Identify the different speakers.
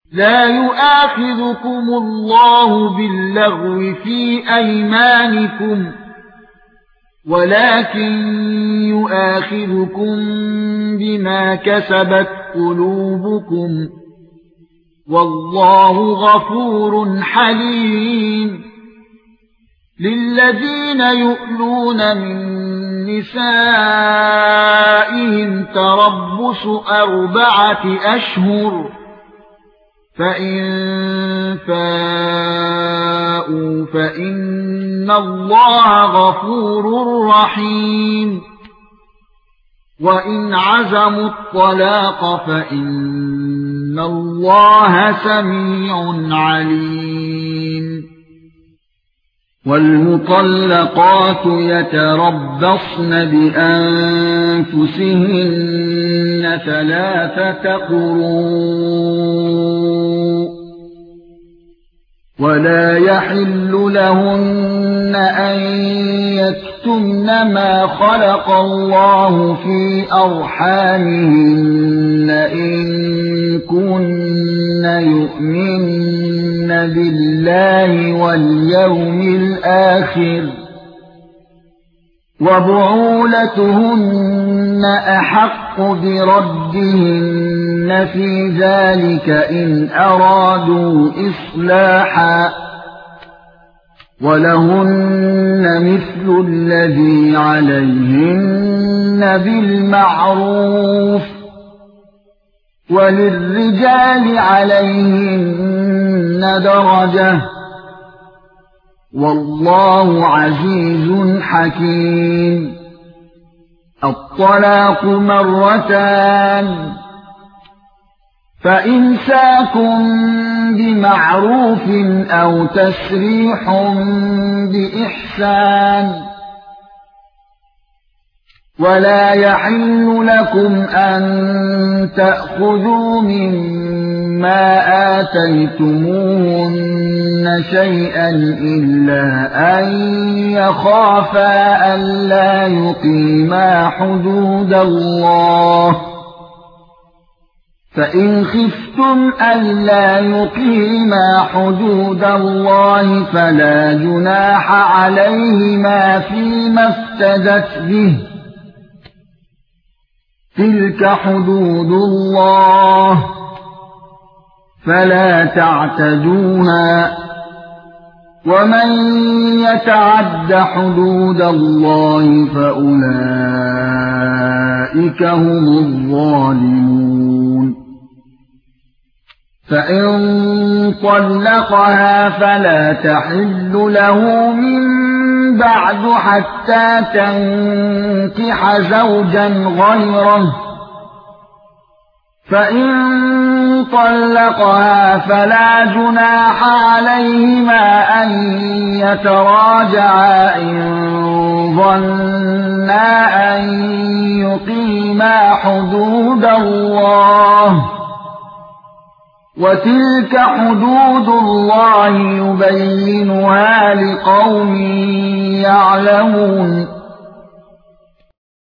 Speaker 1: لا يؤاخذكم الله باللغو في أيمانكم ولكن يؤاخذكم بما كسبت قلوبكم والله غفور حليم للذين يؤلون من نسائهم تربص 4 أشهر فإن فاءوا فإن الله غفور رحيم وإن عزموا الطلاق فإن الله سميع عليم والمطلقات يتربصن بأنفسهن 3 قروء ولا يحل لهن أن يكتمن ما خلق الله في أرحامهن إن كن يؤمن بالله واليوم الآخر وبعولتهن أحق بردهن في ذلك إن أرادوا إصلاحا ولهن مثل الذي عليهن بالمعروف وللرجال عليهن درجة والله عزيز حكيم الطلاق 2 فإمساك بمعروف أو تسريح بإحسان ولا يحل لكم أن تأخذوا مما آتيتموهن شيئا إلا أن يخافا ألا يقيما حدود الله فإن خفتم ألا يقيما حدود الله فلا جناح عليهما فيما افتدت به تلك حدود الله فلا تعتدوها ومن يتعد حدود الله فأولئك هم الظالمون فإن طلقها فلا تحل له من بعد حتى تنكح زوجا غيره فإن طلقها فلا جناح عليهما أن يتراجعا إن ظنا أن يقيما حدود الله وتلك حدود الله يبينها لقوم يعلمون